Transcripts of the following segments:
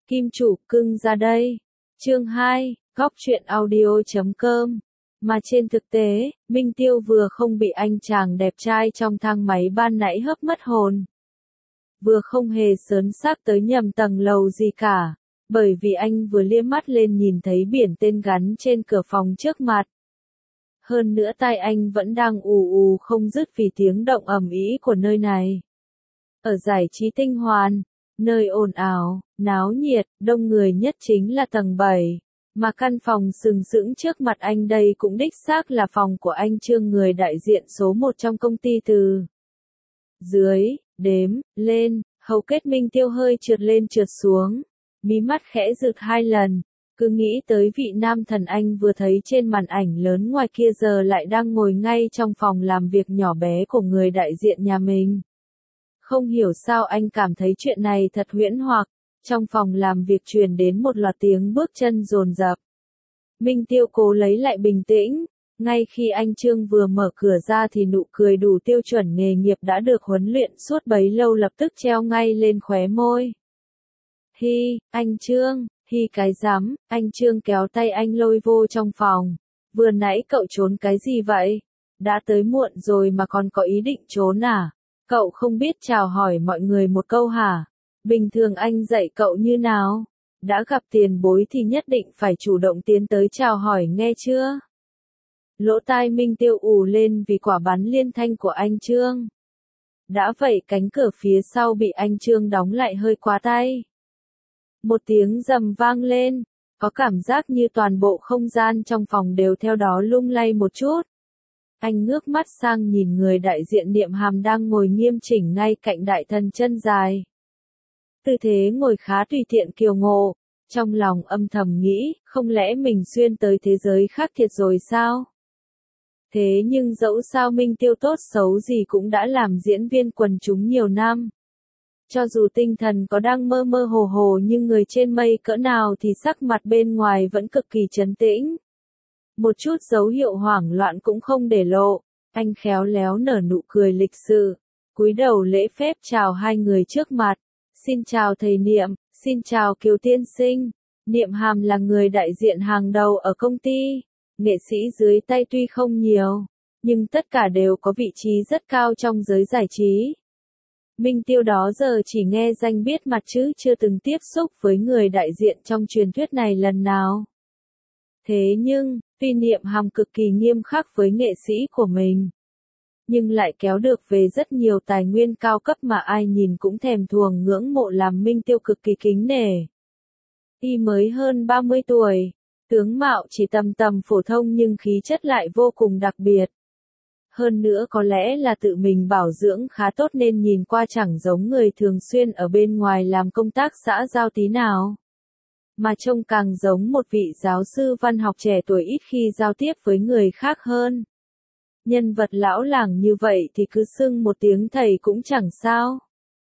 Kim chủ cưng ra đây. Chương 2, góc truyện audio.com. Mà trên thực tế, Minh Tiêu vừa không bị anh chàng đẹp trai trong thang máy ban nãy hấp mất hồn. Vừa không hề sớn xác tới nhầm tầng lầu gì cả, bởi vì anh vừa liếc mắt lên nhìn thấy biển tên gắn trên cửa phòng trước mặt. Hơn nữa tai anh vẫn đang ù ù không dứt vì tiếng động ầm ĩ của nơi này. Ở giải trí Tinh Hoàn, nơi ồn ào, náo nhiệt, đông người nhất chính là tầng 7, mà căn phòng sừng sững trước mặt anh đây cũng đích xác là phòng của anh Trương, người đại diện số 1 trong công ty từ. Dưới, đếm, lên, hầu kết Minh Tiêu hơi trượt lên trượt xuống, mí mắt khẽ rực 2 lần, cứ nghĩ tới vị nam thần anh vừa thấy trên màn ảnh lớn ngoài kia giờ lại đang ngồi ngay trong phòng làm việc nhỏ bé của người đại diện nhà mình. Không hiểu sao anh cảm thấy chuyện này thật huyễn hoặc, trong phòng làm việc truyền đến một loạt tiếng bước chân dồn dập. Minh Tiêu cố lấy lại bình tĩnh, ngay khi anh Trương vừa mở cửa ra thì nụ cười đủ tiêu chuẩn nghề nghiệp đã được huấn luyện suốt bấy lâu lập tức treo ngay lên khóe môi. Hi, anh Trương, hi cái rắm, anh Trương kéo tay anh lôi vô trong phòng. Vừa nãy cậu trốn cái gì vậy? Đã tới muộn rồi mà còn có ý định trốn à? Cậu không biết chào hỏi mọi người một câu hả? Bình thường anh dạy cậu như nào? Đã gặp tiền bối thì nhất định phải chủ động tiến tới chào hỏi nghe chưa? Lỗ tai Minh Tiêu ù lên vì quả bắn liên thanh của anh Trương. Đã vậy cánh cửa phía sau bị anh Trương đóng lại hơi quá tay. Một tiếng rầm vang lên, có cảm giác như toàn bộ không gian trong phòng đều theo đó lung lay một chút. Anh ngước mắt sang nhìn người đại diện Niệm Hàm đang ngồi nghiêm chỉnh ngay cạnh đại thần chân dài. Tư thế ngồi khá tùy tiện kiều ngộ, trong lòng âm thầm nghĩ, không lẽ mình xuyên tới thế giới khác thiệt rồi sao? Thế nhưng dẫu sao Minh Tiêu tốt xấu gì cũng đã làm diễn viên quần chúng nhiều năm. Cho dù tinh thần có đang mơ mơ hồ hồ nhưng người trên mây cỡ nào thì sắc mặt bên ngoài vẫn cực kỳ trấn tĩnh. Một chút dấu hiệu hoảng loạn cũng không để lộ, anh khéo léo nở nụ cười lịch sự, cúi đầu lễ phép chào hai người trước mặt. Xin chào thầy Niệm, xin chào Kiều tiên sinh. Niệm Hàm là người đại diện hàng đầu ở công ty, nghệ sĩ dưới tay tuy không nhiều, nhưng tất cả đều có vị trí rất cao trong giới giải trí. Minh Tiêu đó giờ chỉ nghe danh biết mặt chứ chưa từng tiếp xúc với người đại diện trong truyền thuyết này lần nào. Thế nhưng, tuy Niệm Hàm cực kỳ nghiêm khắc với nghệ sĩ của mình, nhưng lại kéo được về rất nhiều tài nguyên cao cấp mà ai nhìn cũng thèm thuồng ngưỡng mộ làm Minh Tiêu cực kỳ kính nể. Y mới hơn 30 tuổi, tướng mạo chỉ tầm tầm phổ thông nhưng khí chất lại vô cùng đặc biệt. Hơn nữa có lẽ là tự mình bảo dưỡng khá tốt nên nhìn qua chẳng giống người thường xuyên ở bên ngoài làm công tác xã giao tí nào. Mà trông càng giống một vị giáo sư văn học trẻ tuổi ít khi giao tiếp với người khác hơn. Nhân vật lão làng như vậy thì cứ xưng một tiếng thầy cũng chẳng sao.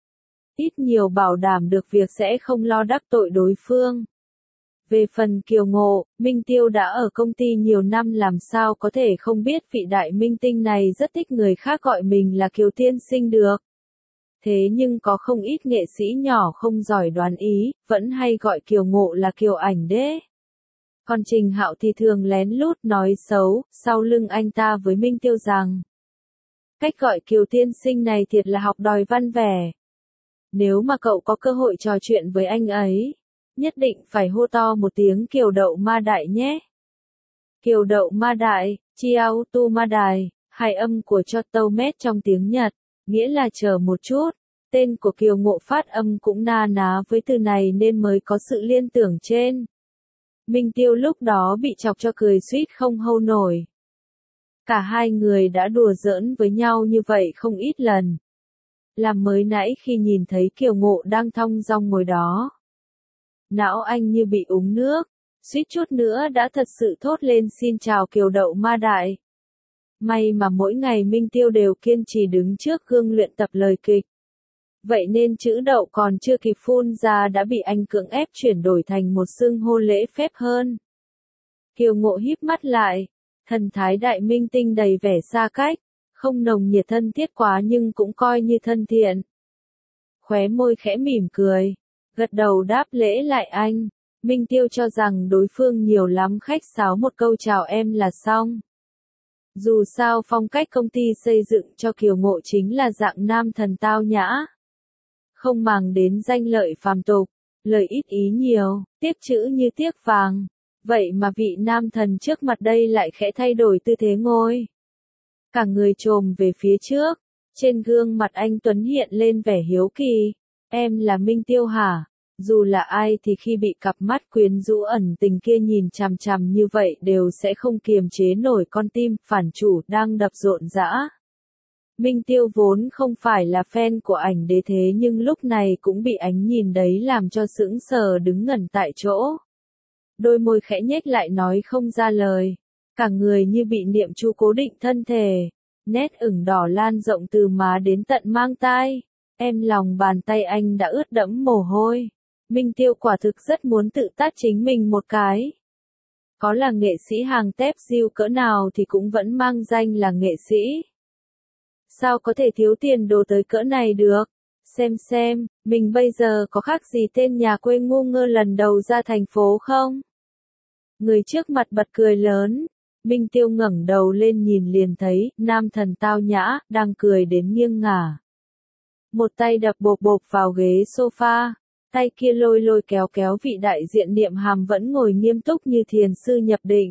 Ít nhiều bảo đảm được việc sẽ không lo đắc tội đối phương. Về phần kiều ngộ, Minh Tiêu đã ở công ty nhiều năm làm sao có thể không biết vị đại minh tinh này rất thích người khác gọi mình là Kiều tiên sinh được. Thế nhưng có không ít nghệ sĩ nhỏ không giỏi đoán ý, vẫn hay gọi kiều ngộ là kiều ảnh đế. Còn Trình Hạo thì thường lén lút nói xấu, sau lưng anh ta với Minh Tiêu rằng cách gọi Kiều tiên sinh này thiệt là học đòi văn vẻ. Nếu mà cậu có cơ hội trò chuyện với anh ấy, nhất định phải hô to một tiếng Kiều đậu ma đại nhé. Kiều đậu ma đại, Chiao tu ma đài, hai âm của cho tâu mét trong tiếng Nhật, nghĩa là chờ một chút. Tên của Kiều Ngộ phát âm cũng na ná với từ này nên mới có sự liên tưởng trên. Minh Tiêu lúc đó bị chọc cho cười suýt không hâu nổi. Cả hai người đã đùa giỡn với nhau như vậy không ít lần. Làm mới nãy khi nhìn thấy Kiều Ngộ đang thong dong ngồi đó, não anh như bị uống nước, suýt chút nữa đã thật sự thốt lên xin chào Kiều đậu ma đại. May mà mỗi ngày Minh Tiêu đều kiên trì đứng trước gương luyện tập lời kịch. Vậy nên chữ đậu còn chưa kịp phun ra đã bị anh cưỡng ép chuyển đổi thành một xưng hô lễ phép hơn. Kiều Ngộ híp mắt lại, thần thái đại minh tinh đầy vẻ xa cách, không nồng nhiệt thân thiết quá nhưng cũng coi như thân thiện. Khóe môi khẽ mỉm cười, Gật đầu đáp lễ lại anh. Minh Tiêu cho rằng đối phương nhiều lắm khách sáo một câu chào em là xong. Dù sao phong cách công ty xây dựng cho Kiều Ngộ chính là dạng nam thần tao nhã. Không màng đến danh lợi phàm tục, lời ít ý nhiều, tiếc chữ như tiếc vàng. Vậy mà vị nam thần trước mặt đây lại khẽ thay đổi tư thế ngồi. Cả người chồm về phía trước, trên gương mặt anh Tuấn hiện lên vẻ hiếu kỳ. Em là Minh Tiêu hả? Dù là ai thì khi bị cặp mắt quyến rũ ẩn tình kia nhìn chằm chằm như vậy đều sẽ không kiềm chế nổi con tim phản chủ đang đập rộn rã. Minh Tiêu vốn không phải là fan của ảnh đế thế nhưng lúc này cũng bị ánh nhìn đấy làm cho sững sờ đứng ngẩn tại chỗ. Đôi môi khẽ nhếch lại nói không ra lời. Cả người như bị niệm chú cố định thân thể. Nét ửng đỏ lan rộng từ má đến tận mang tai. Em lòng bàn tay anh đã ướt đẫm mồ hôi. Minh Tiêu quả thực rất muốn tự tát chính mình một cái. Có là nghệ sĩ hàng tép diêu cỡ nào thì cũng vẫn mang danh là nghệ sĩ. Sao có thể thiếu tiền đồ tới cỡ này được? Xem, mình bây giờ có khác gì tên nhà quê ngu ngơ lần đầu ra thành phố không? Người trước mặt bật cười lớn. Minh Tiêu ngẩng đầu lên nhìn liền thấy, nam thần tao nhã, đang cười đến nghiêng ngả. Một tay đập bộp bộp vào ghế sofa, tay kia lôi lôi kéo kéo vị đại diện Niệm Hàm vẫn ngồi nghiêm túc như thiền sư nhập định.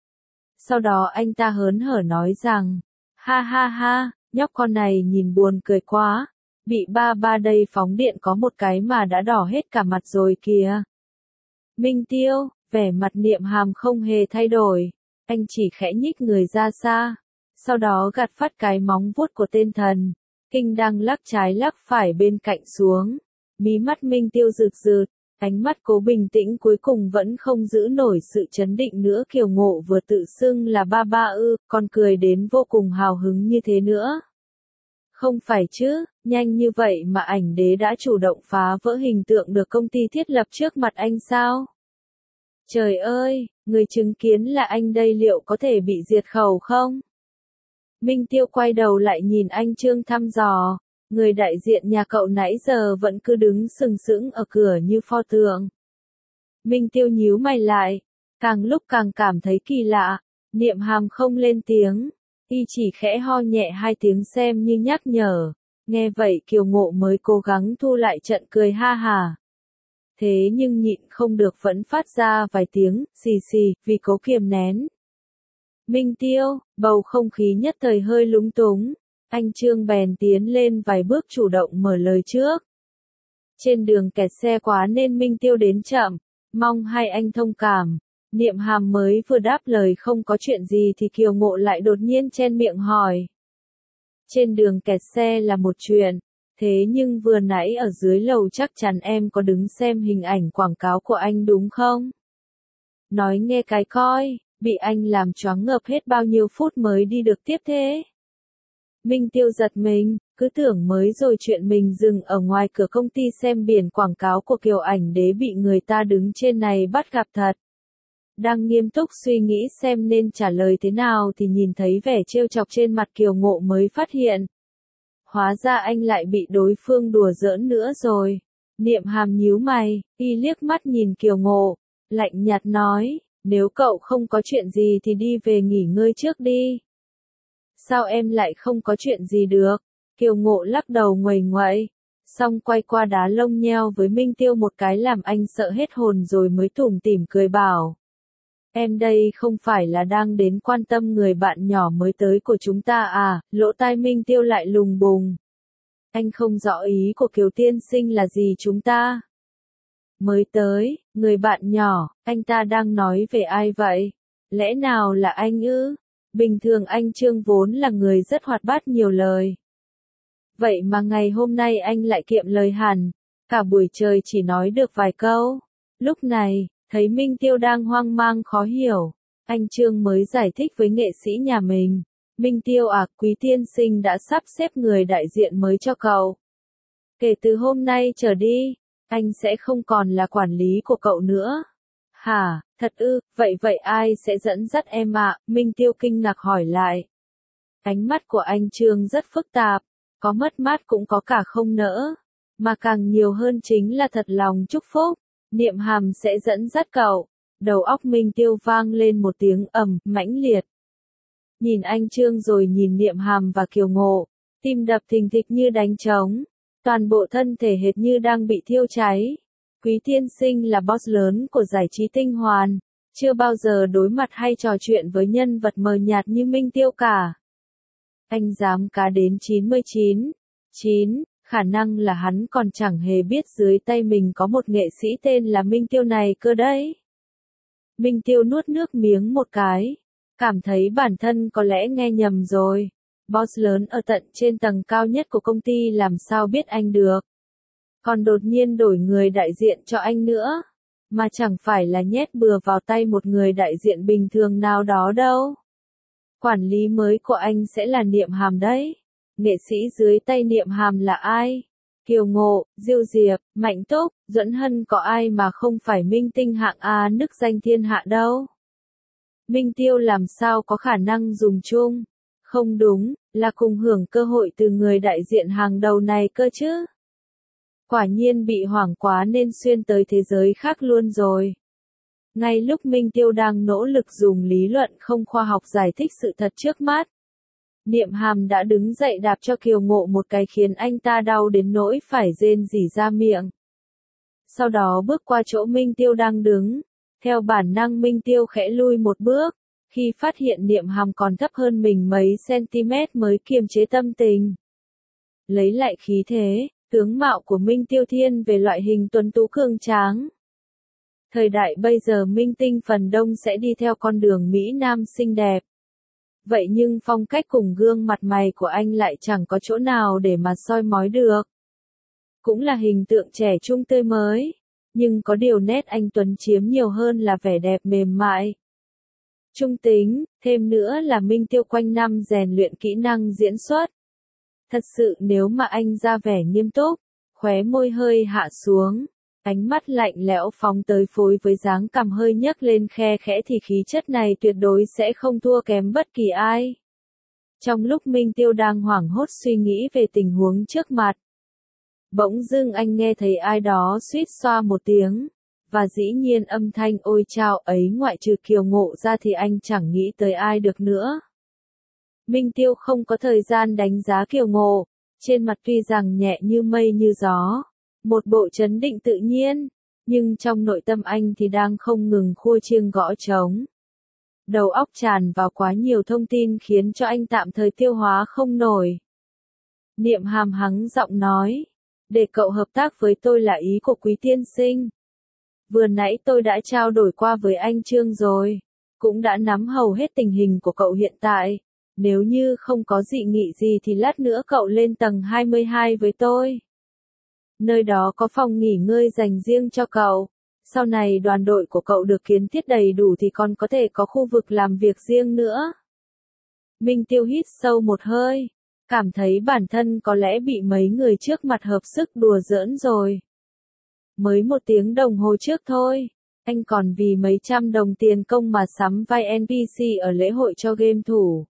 Sau đó anh ta hớn hở nói rằng, ha ha ha, nhóc con này nhìn buồn cười quá, bị ba đây phóng điện có một cái mà đã đỏ hết cả mặt rồi kìa. Minh Tiêu, vẻ mặt Niệm Hàm không hề thay đổi, anh chỉ khẽ nhích người ra xa, sau đó gạt phát cái móng vuốt của tên thần, kinh đang lắc trái lắc phải bên cạnh xuống, mí mắt Minh Tiêu rực rực, ánh mắt cố bình tĩnh cuối cùng vẫn không giữ nổi sự chấn định nữa. Kiều Ngộ vừa tự xưng là ba ư, còn cười đến vô cùng hào hứng như thế nữa. Không phải chứ, nhanh như vậy mà ảnh đế đã chủ động phá vỡ hình tượng được công ty thiết lập trước mặt anh sao? Trời ơi, người chứng kiến là anh đây liệu có thể bị diệt khẩu không? Minh Tiêu quay đầu lại nhìn anh Trương thăm dò, người đại diện nhà cậu nãy giờ vẫn cứ đứng sừng sững ở cửa như pho tượng. Minh Tiêu nhíu mày lại, càng lúc càng cảm thấy kỳ lạ, Niệm Hàm không lên tiếng, y chỉ khẽ ho nhẹ hai tiếng xem như nhắc nhở, nghe vậy Kiều Ngộ mới cố gắng thu lại trận cười ha hà. Thế nhưng nhịn không được vẫn phát ra vài tiếng, xì xì, vì cố kiềm nén. Minh Tiêu, bầu không khí nhất thời hơi lúng túng, anh Trương bèn tiến lên vài bước chủ động mở lời trước. Trên đường kẹt xe quá nên Minh Tiêu đến chậm, mong hai anh thông cảm. Niệm Hàm mới vừa đáp lời không có chuyện gì thì Kiều Ngộ lại đột nhiên chen miệng hỏi. Trên đường kẹt xe là một chuyện, thế nhưng vừa nãy ở dưới lầu chắc chắn em có đứng xem hình ảnh quảng cáo của anh đúng không? Nói nghe cái coi, bị anh làm choáng ngợp hết bao nhiêu phút mới đi được tiếp thế? Minh Tiêu giật mình, cứ tưởng mới rồi chuyện mình dừng ở ngoài cửa công ty xem biển quảng cáo của Kiều ảnh đế bị người ta đứng trên này bắt gặp thật. Đang nghiêm túc suy nghĩ xem nên trả lời thế nào thì nhìn thấy vẻ trêu chọc trên mặt Kiều Ngộ mới phát hiện. Hóa ra anh lại bị đối phương đùa giỡn nữa rồi. Niệm Hàm nhíu mày, y liếc mắt nhìn Kiều Ngộ, lạnh nhạt nói, nếu cậu không có chuyện gì thì đi về nghỉ ngơi trước đi. Sao em lại không có chuyện gì được? Kiều Ngộ lắc đầu nguầy nguậy, xong quay qua đá lông nheo với Minh Tiêu một cái làm anh sợ hết hồn rồi mới tủm tỉm cười bảo. Em đây không phải là đang đến quan tâm người bạn nhỏ mới tới của chúng ta à? Lỗ tai Minh Tiêu lại lùng bùng. Anh không rõ ý của Kiều tiên sinh là gì chúng ta? Mới tới, người bạn nhỏ, anh ta đang nói về ai vậy? Lẽ nào là anh ư? Bình thường anh Trương vốn là người rất hoạt bát nhiều lời. Vậy mà ngày hôm nay anh lại kiệm lời hẳn, cả buổi trời chỉ nói được vài câu. Lúc này, thấy Minh Tiêu đang hoang mang khó hiểu, anh Trương mới giải thích với nghệ sĩ nhà mình. Minh Tiêu à, quý tiên sinh đã sắp xếp người đại diện mới cho cậu. Kể từ hôm nay trở đi, anh sẽ không còn là quản lý của cậu nữa. Hả, thật ư, vậy ai sẽ dẫn dắt em ạ? Minh Tiêu kinh ngạc hỏi lại. Ánh mắt của anh Trương rất phức tạp, có mất mát cũng có cả không nỡ. mà càng nhiều hơn chính là thật lòng chúc phúc. Niệm Hàm sẽ dẫn dắt cậu. Đầu óc Minh Tiêu vang lên một tiếng ầm, mãnh liệt. Nhìn anh Trương rồi nhìn Niệm Hàm và Kiều Ngộ, tim đập thình thịch như đánh trống, toàn bộ thân thể hệt như đang bị thiêu cháy. Quý tiên sinh là boss lớn của giải trí tinh hoàn, chưa bao giờ đối mặt hay trò chuyện với nhân vật mờ nhạt như Minh Tiêu cả. Anh dám cá đến 99,9, khả năng là hắn còn chẳng hề biết dưới tay mình có một nghệ sĩ tên là Minh Tiêu này cơ đấy. Minh Tiêu nuốt nước miếng một cái, cảm thấy bản thân có lẽ nghe nhầm rồi. Boss lớn ở tận trên tầng cao nhất của công ty làm sao biết anh được. Còn đột nhiên đổi người đại diện cho anh nữa. Mà chẳng phải là nhét bừa vào tay một người đại diện bình thường nào đó đâu. Quản lý mới của anh sẽ là Niệm Hàm đấy. Nghệ sĩ dưới tay Niệm Hàm là ai? Kiều Ngộ, Diêu Diệp, Mạnh Túc, Duẫn Hân có ai mà không phải minh tinh hạng A nức danh thiên hạ đâu. Minh Tiêu làm sao có khả năng dùng chung? Không đúng, là cùng hưởng cơ hội từ người đại diện hàng đầu này cơ chứ. Quả nhiên bị hoảng quá nên xuyên tới thế giới khác luôn rồi. Ngay lúc Minh Tiêu đang nỗ lực dùng lý luận không khoa học giải thích sự thật trước mắt, Niệm Hàm đã đứng dậy đạp cho Kiều Ngộ một cái khiến anh ta đau đến nỗi phải rên rỉ ra miệng. Sau đó bước qua chỗ Minh Tiêu đang đứng, theo bản năng Minh Tiêu khẽ lui một bước, khi phát hiện Niệm Hàm còn thấp hơn mình mấy cm mới kiềm chế tâm tình. Lấy lại khí thế, tướng mạo của Minh Tiêu thiên về loại hình tuấn tú cường tráng. Thời đại bây giờ minh tinh phần đông sẽ đi theo con đường Mỹ Nam xinh đẹp. Vậy nhưng phong cách cùng gương mặt mày của anh lại chẳng có chỗ nào để mà soi mói được. Cũng là hình tượng trẻ trung tươi mới, nhưng có điều nét anh tuấn chiếm nhiều hơn là vẻ đẹp mềm mại. Trung tính, thêm nữa là Minh Tiêu quanh năm rèn luyện kỹ năng diễn xuất. Thật sự nếu mà anh ra vẻ nghiêm túc, khóe môi hơi hạ xuống, ánh mắt lạnh lẽo phóng tới phối với dáng cằm hơi nhấc lên khe khẽ thì khí chất này tuyệt đối sẽ không thua kém bất kỳ ai. Trong lúc Minh Tiêu đang hoảng hốt suy nghĩ về tình huống trước mặt, bỗng dưng anh nghe thấy ai đó suýt xoa một tiếng, và dĩ nhiên âm thanh ôi chao ấy ngoại trừ Kiều Ngộ ra thì anh chẳng nghĩ tới ai được nữa. Minh Tiêu không có thời gian đánh giá Kiều Ngộ, trên mặt tuy rằng nhẹ như mây như gió, một bộ trấn định tự nhiên, nhưng trong nội tâm anh thì đang không ngừng khua chiêng gõ trống. Đầu óc tràn vào quá nhiều thông tin khiến cho anh tạm thời tiêu hóa không nổi. Niệm Hàm hắng giọng nói, để cậu hợp tác với tôi là ý của Quý tiên sinh. Vừa nãy tôi đã trao đổi qua với anh Trương rồi, cũng đã nắm hầu hết tình hình của cậu hiện tại. Nếu như không có dị nghị gì thì lát nữa cậu lên tầng 22 với tôi. Nơi đó có phòng nghỉ ngơi dành riêng cho cậu. Sau này đoàn đội của cậu được kiến thiết đầy đủ thì còn có thể có khu vực làm việc riêng nữa. Minh Tiêu hít sâu một hơi, cảm thấy bản thân có lẽ bị mấy người trước mặt hợp sức đùa giỡn rồi. Mới 1 tiếng đồng hồ trước thôi, anh còn vì mấy trăm đồng tiền công mà sắm vai NPC ở lễ hội cho game thủ.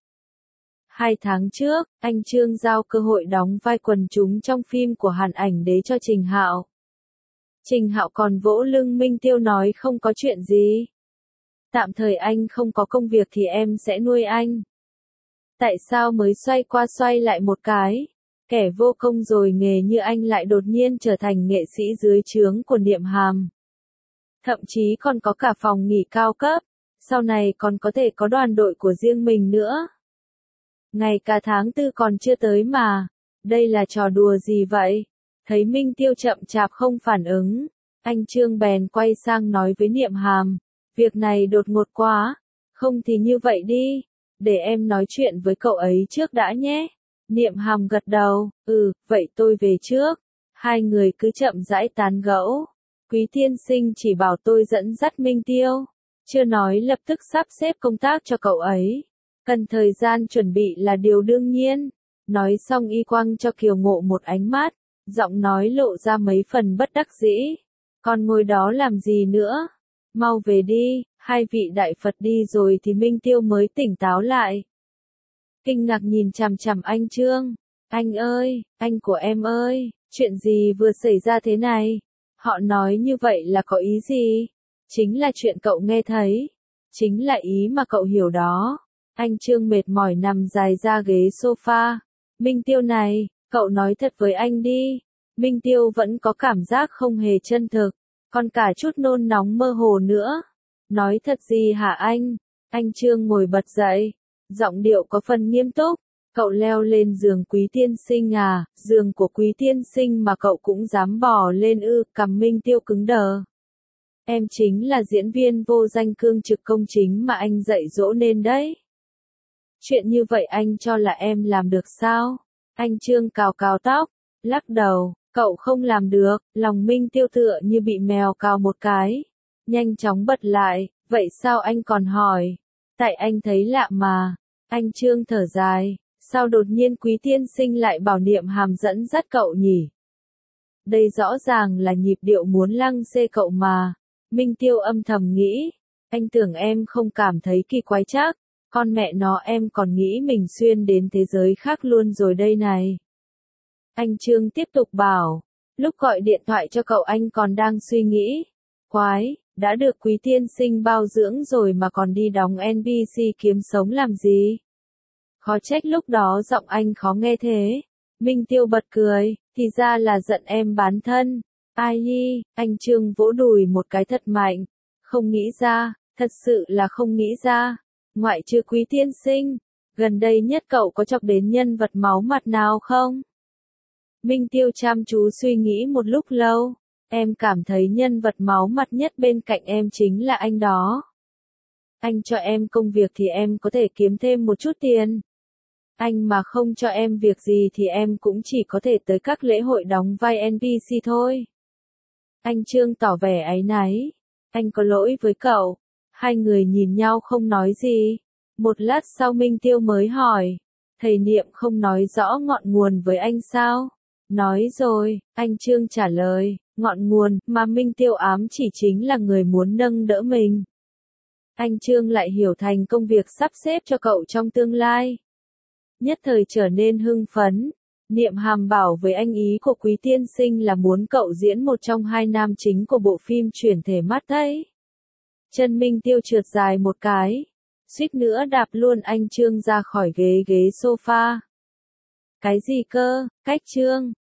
2 tháng trước, anh Trương giao cơ hội đóng vai quần chúng trong phim của Hàn Ảnh Đế cho Trình Hạo. Trình Hạo còn vỗ lưng Minh Tiêu nói không có chuyện gì. Tạm thời anh không có công việc thì em sẽ nuôi anh. Tại sao mới xoay qua xoay lại một cái, kẻ vô công rồi nghề như anh lại đột nhiên trở thành nghệ sĩ dưới trướng của Niệm Hàm. Thậm chí còn có cả phòng nghỉ cao cấp, sau này còn có thể có đoàn đội của riêng mình nữa. Ngày cả tháng 4 còn chưa tới mà, đây là trò đùa gì vậy? Thấy Minh Tiêu chậm chạp không phản ứng, anh Trương bèn quay sang nói với Niệm Hàm, việc này đột ngột quá, không thì như vậy đi, để em nói chuyện với cậu ấy trước đã nhé. Niệm Hàm gật đầu, vậy tôi về trước. Hai người cứ chậm rãi tán gẫu. Quý tiên sinh chỉ bảo tôi dẫn dắt Minh Tiêu, chưa nói lập tức sắp xếp công tác cho cậu ấy. Cần thời gian chuẩn bị là điều đương nhiên. Nói xong y quăng cho Kiều Ngộ một ánh mắt, giọng nói lộ ra mấy phần bất đắc dĩ. Còn ngồi đó làm gì nữa? Mau về đi, hai vị đại Phật đi rồi thì Minh Tiêu mới tỉnh táo lại. Kinh ngạc nhìn chằm chằm anh Trương. Anh ơi, anh của em ơi, Chuyện gì vừa xảy ra thế này? Họ nói như vậy là có ý gì? Chính là chuyện cậu nghe thấy. Chính là ý mà cậu hiểu đó. Anh Trương mệt mỏi nằm dài ra ghế sofa. Minh Tiêu này, cậu nói thật với anh đi. Minh Tiêu vẫn có cảm giác không hề chân thực, còn cả chút nôn nóng mơ hồ nữa. Nói thật gì hả anh? Anh Trương ngồi bật dậy, giọng điệu có phần nghiêm túc. Cậu leo lên giường Quý tiên sinh à, giường của Quý tiên sinh mà cậu cũng dám bò lên ư? Cằm Minh Tiêu cứng đờ. Em chính là diễn viên vô danh cương trực công chính mà anh dạy dỗ nên đấy. Chuyện như vậy anh cho là em làm được sao? Anh Trương cào cào tóc, lắc đầu, cậu không làm được. Lòng Minh Tiêu tựa như bị mèo cào một cái. Nhanh chóng bật lại, vậy sao anh còn hỏi? Tại anh thấy lạ mà. Anh Trương thở dài, sao đột nhiên Quý tiên sinh lại bảo Niệm Hàm dẫn dắt cậu nhỉ? Đây rõ ràng là nhịp điệu muốn lăng xê cậu mà. Minh Tiêu âm thầm nghĩ, anh tưởng em không cảm thấy kỳ quái chắc, con mẹ nó em còn nghĩ mình xuyên đến thế giới khác luôn rồi đây này. Anh Trương tiếp tục bảo, lúc gọi điện thoại cho cậu anh còn đang suy nghĩ, quái, đã được Quý tiên sinh bao dưỡng rồi mà còn đi đóng NBC kiếm sống làm gì? Khó trách lúc đó giọng anh khó nghe thế. Minh Tiêu bật cười, thì ra là giận em bán thân. Ai nhi, anh Trương vỗ đùi một cái thật mạnh. Không nghĩ ra, thật sự là không nghĩ ra. Ngoại trừ Quý tiên sinh, gần đây nhất cậu có chọc đến nhân vật máu mặt nào không? Minh Tiêu chăm chú suy nghĩ một lúc lâu. Em cảm thấy nhân vật máu mặt nhất bên cạnh em chính là anh đó. Anh cho em công việc thì em có thể kiếm thêm một chút tiền. Anh mà không cho em việc gì thì em cũng chỉ có thể tới các lễ hội đóng vai NPC thôi. Anh Trương tỏ vẻ áy náy. Anh có lỗi với cậu. Hai người nhìn nhau không nói gì. Một lát sau Minh Tiêu mới hỏi. Thầy Niệm không nói rõ ngọn nguồn với anh sao? Nói rồi, anh Trương trả lời. Ngọn nguồn mà Minh Tiêu ám chỉ chính là người muốn nâng đỡ mình. Anh Trương lại hiểu thành công việc sắp xếp cho cậu trong tương lai. Nhất thời trở nên hưng phấn. Niệm Hàm bảo với anh ý của Quý tiên sinh là muốn cậu diễn một trong hai nam chính của bộ phim chuyển thể mắt ấy. Chân Minh Tiêu trượt dài một cái, suýt nữa đạp luôn anh Trương ra khỏi ghế sofa. Cái gì cơ, cách Trương?